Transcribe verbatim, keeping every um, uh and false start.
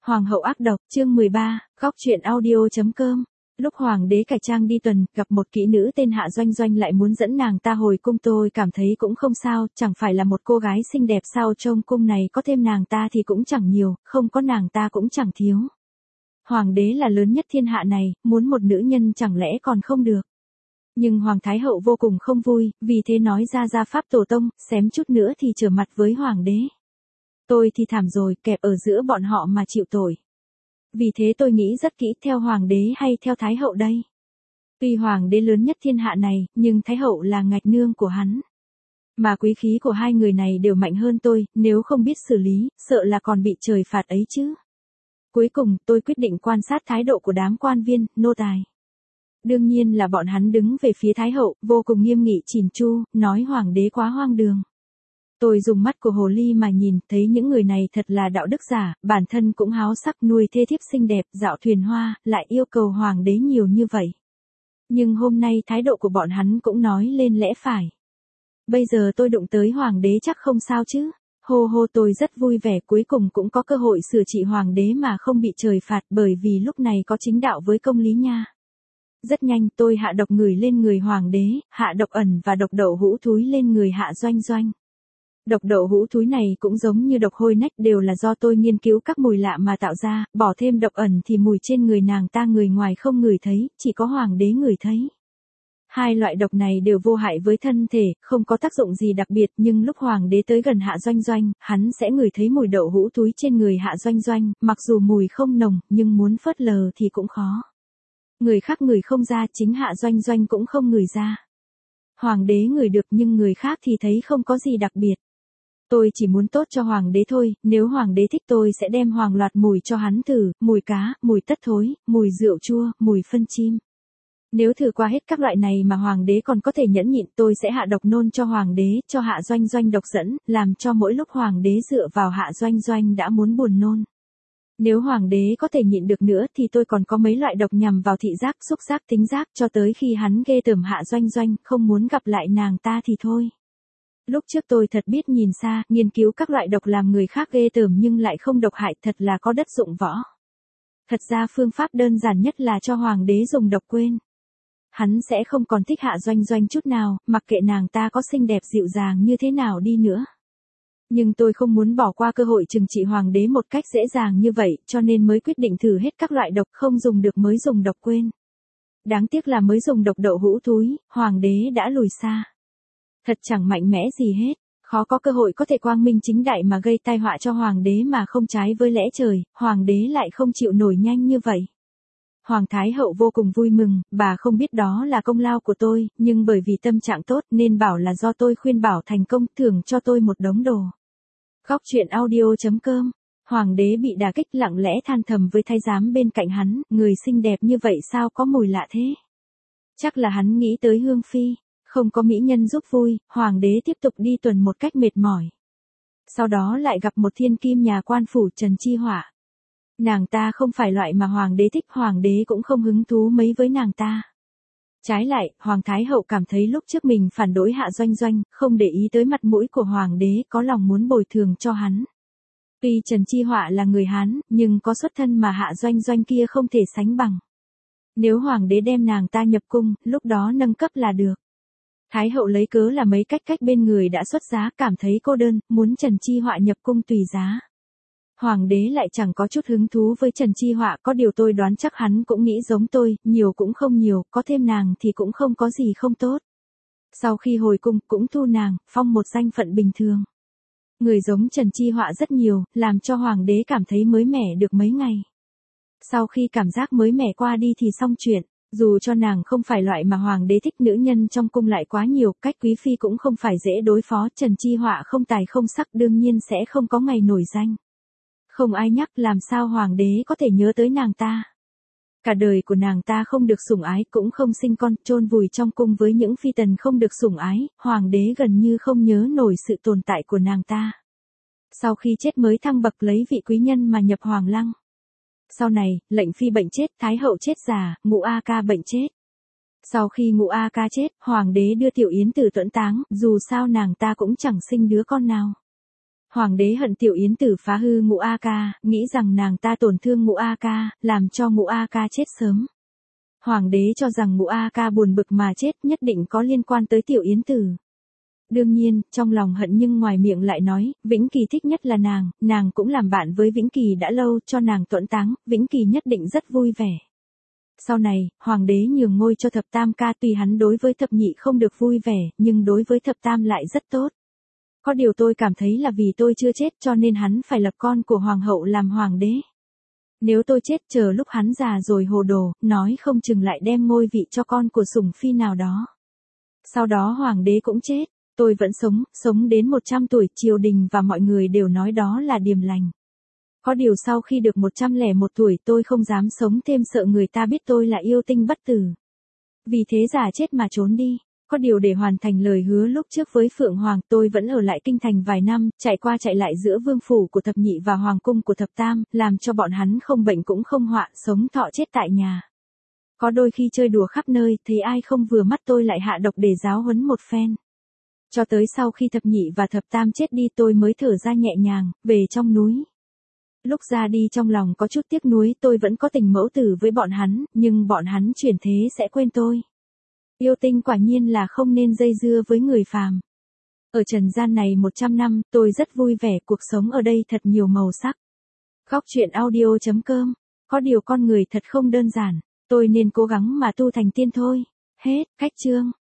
Hoàng hậu ác độc, chương mười ba, góc truyện audio.com. Lúc hoàng đế cải trang đi tuần, gặp một kỹ nữ tên Hạ Doanh Doanh lại muốn dẫn nàng ta hồi cung, tôi cảm thấy cũng không sao, chẳng phải là một cô gái xinh đẹp sao, trong cung này có thêm nàng ta thì cũng chẳng nhiều, không có nàng ta cũng chẳng thiếu. Hoàng đế là lớn nhất thiên hạ này, muốn một nữ nhân chẳng lẽ còn không được. Nhưng Hoàng Thái Hậu vô cùng không vui, vì thế nói ra gia pháp tổ tông, xém chút nữa thì trở mặt với hoàng đế. Tôi thì thảm rồi, kẹp ở giữa bọn họ mà chịu tội. Vì thế tôi nghĩ rất kỹ, theo hoàng đế hay theo Thái Hậu đây. Tuy hoàng đế lớn nhất thiên hạ này, nhưng Thái Hậu là ngạch nương của hắn. Mà quý khí của hai người này đều mạnh hơn tôi, nếu không biết xử lý, sợ là còn bị trời phạt ấy chứ. Cuối cùng, tôi quyết định quan sát thái độ của đám quan viên, nô tài. Đương nhiên là bọn hắn đứng về phía Thái Hậu, vô cùng nghiêm nghị chỉn chu, nói hoàng đế quá hoang đường. Tôi dùng mắt của hồ ly mà nhìn, thấy những người này thật là đạo đức giả, bản thân cũng háo sắc, nuôi thê thiếp xinh đẹp, dạo thuyền hoa, lại yêu cầu hoàng đế nhiều như vậy. Nhưng hôm nay thái độ của bọn hắn cũng nói lên lẽ phải. Bây giờ tôi đụng tới hoàng đế chắc không sao chứ. Hô hô, tôi rất vui vẻ, cuối cùng cũng có cơ hội sửa trị hoàng đế mà không bị trời phạt, bởi vì lúc này có chính đạo với công lý nha. Rất nhanh tôi hạ độc người lên người hoàng đế, hạ độc ẩn và độc đậu hũ thúi lên người Hạ Doanh Doanh. Độc đậu hũ thúi này cũng giống như độc hôi nách, đều là do tôi nghiên cứu các mùi lạ mà tạo ra, bỏ thêm độc ẩn thì mùi trên người nàng ta người ngoài không ngửi thấy, chỉ có hoàng đế ngửi thấy. Hai loại độc này đều vô hại với thân thể, không có tác dụng gì đặc biệt, nhưng lúc hoàng đế tới gần Hạ Doanh Doanh, hắn sẽ ngửi thấy mùi đậu hũ thúi trên người Hạ Doanh Doanh, mặc dù mùi không nồng, nhưng muốn phớt lờ thì cũng khó. Người khác ngửi không ra, chính Hạ Doanh Doanh cũng không ngửi ra. Hoàng đế ngửi được nhưng người khác thì thấy không có gì đặc biệt. Tôi chỉ muốn tốt cho hoàng đế thôi, nếu hoàng đế thích tôi sẽ đem hoàng loạt mùi cho hắn thử, mùi cá, mùi tất thối, mùi rượu chua, mùi phân chim. Nếu thử qua hết các loại này mà hoàng đế còn có thể nhẫn nhịn, tôi sẽ hạ độc nôn cho hoàng đế, cho Hạ Doanh Doanh độc dẫn, làm cho mỗi lúc hoàng đế dựa vào Hạ Doanh Doanh đã muốn buồn nôn. Nếu hoàng đế có thể nhịn được nữa thì tôi còn có mấy loại độc nhằm vào thị giác, xúc giác, tính giác, cho tới khi hắn ghê tởm Hạ Doanh Doanh, không muốn gặp lại nàng ta thì thôi. Lúc trước tôi thật biết nhìn xa, nghiên cứu các loại độc làm người khác ghê tởm nhưng lại không độc hại, thật là có đất dụng võ. Thật ra phương pháp đơn giản nhất là cho hoàng đế dùng độc quên. Hắn sẽ không còn thích Hạ Doanh Doanh chút nào, mặc kệ nàng ta có xinh đẹp dịu dàng như thế nào đi nữa. Nhưng tôi không muốn bỏ qua cơ hội trừng trị hoàng đế một cách dễ dàng như vậy, cho nên mới quyết định thử hết các loại độc, không dùng được mới dùng độc quên. Đáng tiếc là mới dùng độc đậu hũ thúi, hoàng đế đã lùi xa. Thật chẳng mạnh mẽ gì hết, khó có cơ hội có thể quang minh chính đại mà gây tai họa cho hoàng đế mà không trái với lẽ trời, hoàng đế lại không chịu nổi nhanh như vậy. Hoàng Thái Hậu vô cùng vui mừng, bà không biết đó là công lao của tôi, nhưng bởi vì tâm trạng tốt nên bảo là do tôi khuyên bảo thành công, thưởng cho tôi một đống đồ. Góc truyện audio.com. Hoàng đế bị đả kích lặng lẽ than thầm với thái giám bên cạnh hắn, người xinh đẹp như vậy sao có mùi lạ thế? Chắc là hắn nghĩ tới Hương Phi. Không có mỹ nhân giúp vui, hoàng đế tiếp tục đi tuần một cách mệt mỏi. Sau đó lại gặp một thiên kim nhà quan phủ, Trần Chi Họa. Nàng ta không phải loại mà hoàng đế thích, hoàng đế cũng không hứng thú mấy với nàng ta. Trái lại, Hoàng Thái Hậu cảm thấy lúc trước mình phản đối Hạ Doanh Doanh, không để ý tới mặt mũi của hoàng đế, có lòng muốn bồi thường cho hắn. Tuy Trần Chi Họa là người Hán, nhưng có xuất thân mà Hạ Doanh Doanh kia không thể sánh bằng. Nếu hoàng đế đem nàng ta nhập cung, lúc đó nâng cấp là được. Thái Hậu lấy cớ là mấy cách cách bên người đã xuất giá, cảm thấy cô đơn, muốn Trần Chi Họa nhập cung tùy giá. Hoàng đế lại chẳng có chút hứng thú với Trần Chi Họa, có điều tôi đoán chắc hắn cũng nghĩ giống tôi, nhiều cũng không nhiều, có thêm nàng thì cũng không có gì không tốt. Sau khi hồi cung, cũng thu nàng, phong một danh phận bình thường. Người giống Trần Chi Họa rất nhiều, làm cho hoàng đế cảm thấy mới mẻ được mấy ngày. Sau khi cảm giác mới mẻ qua đi thì xong chuyện. Dù cho nàng không phải loại mà hoàng đế thích, nữ nhân trong cung lại quá nhiều, cách quý phi cũng không phải dễ đối phó, Trần Chi Họa không tài không sắc đương nhiên sẽ không có ngày nổi danh. Không ai nhắc, làm sao hoàng đế có thể nhớ tới nàng ta. Cả đời của nàng ta không được sủng ái, cũng không sinh con, chôn vùi trong cung với những phi tần không được sủng ái, hoàng đế gần như không nhớ nổi sự tồn tại của nàng ta. Sau khi chết mới thăng bậc lấy vị quý nhân mà nhập hoàng lăng. Sau này, lệnh phi bệnh chết, thái hậu chết già, Ngũ A Ca bệnh chết. Sau khi Ngũ A Ca chết, hoàng đế đưa Tiểu Yến Tử tuẫn táng, dù sao nàng ta cũng chẳng sinh đứa con nào. Hoàng đế hận Tiểu Yến Tử phá hư Ngũ A Ca, nghĩ rằng nàng ta tổn thương Ngũ A Ca, làm cho Ngũ A Ca chết sớm. Hoàng đế cho rằng Ngũ A Ca buồn bực mà chết nhất định có liên quan tới Tiểu Yến Tử. Đương nhiên, trong lòng hận nhưng ngoài miệng lại nói, Vĩnh Kỳ thích nhất là nàng, nàng cũng làm bạn với Vĩnh Kỳ đã lâu, cho nàng tuẫn táng, Vĩnh Kỳ nhất định rất vui vẻ. Sau này, Hoàng đế nhường ngôi cho Thập Tam Ca, tuy hắn đối với Thập Nhị không được vui vẻ, nhưng đối với Thập Tam lại rất tốt. Có điều tôi cảm thấy là vì tôi chưa chết cho nên hắn phải lập con của Hoàng hậu làm Hoàng đế. Nếu tôi chết chờ lúc hắn già rồi hồ đồ, nói không chừng lại đem ngôi vị cho con của sủng phi nào đó. Sau đó Hoàng đế cũng chết, tôi vẫn sống, sống đến một trăm tuổi, triều đình và mọi người đều nói đó là điềm lành. Có điều sau khi được một trăm lẻ một tuổi tôi không dám sống thêm, sợ người ta biết tôi là yêu tinh bất tử. Vì thế giả chết mà trốn đi. Có điều để hoàn thành lời hứa lúc trước với Phượng Hoàng, tôi vẫn ở lại kinh thành vài năm, chạy qua chạy lại giữa vương phủ của Thập Nhị và hoàng cung của Thập Tam, làm cho bọn hắn không bệnh cũng không họa, sống thọ chết tại nhà. Có đôi khi chơi đùa khắp nơi, thấy ai không vừa mắt tôi lại hạ độc để giáo huấn một phen. Cho tới sau khi Thập Nhị và Thập Tam chết đi tôi mới thở ra nhẹ nhàng, về trong núi. Lúc ra đi trong lòng có chút tiếc nuối, tôi vẫn có tình mẫu tử với bọn hắn, nhưng bọn hắn chuyển thế sẽ quên tôi. Yêu tinh quả nhiên là không nên dây dưa với người phàm. Ở trần gian này một trăm năm, tôi rất vui vẻ, cuộc sống ở đây thật nhiều màu sắc. Góc truyện audio chấm com. Có điều con người thật không đơn giản, tôi nên cố gắng mà tu thành tiên thôi. Hết, cách chương.